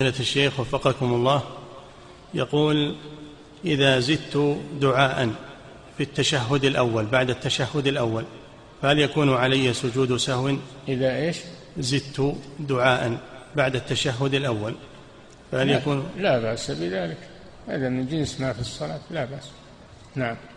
الشيخ وفقكم الله، يقول: إذا زدت دعاء في التشهد الأول بعد التشهد الأول فهل يكون علي سجود سهو؟ إذا إيش؟ زدت دعاء بعد التشهد الأول فهل يكون؟ لا بأس بذلك، هذا من جنس ما في الصلاة، لا بأس. نعم.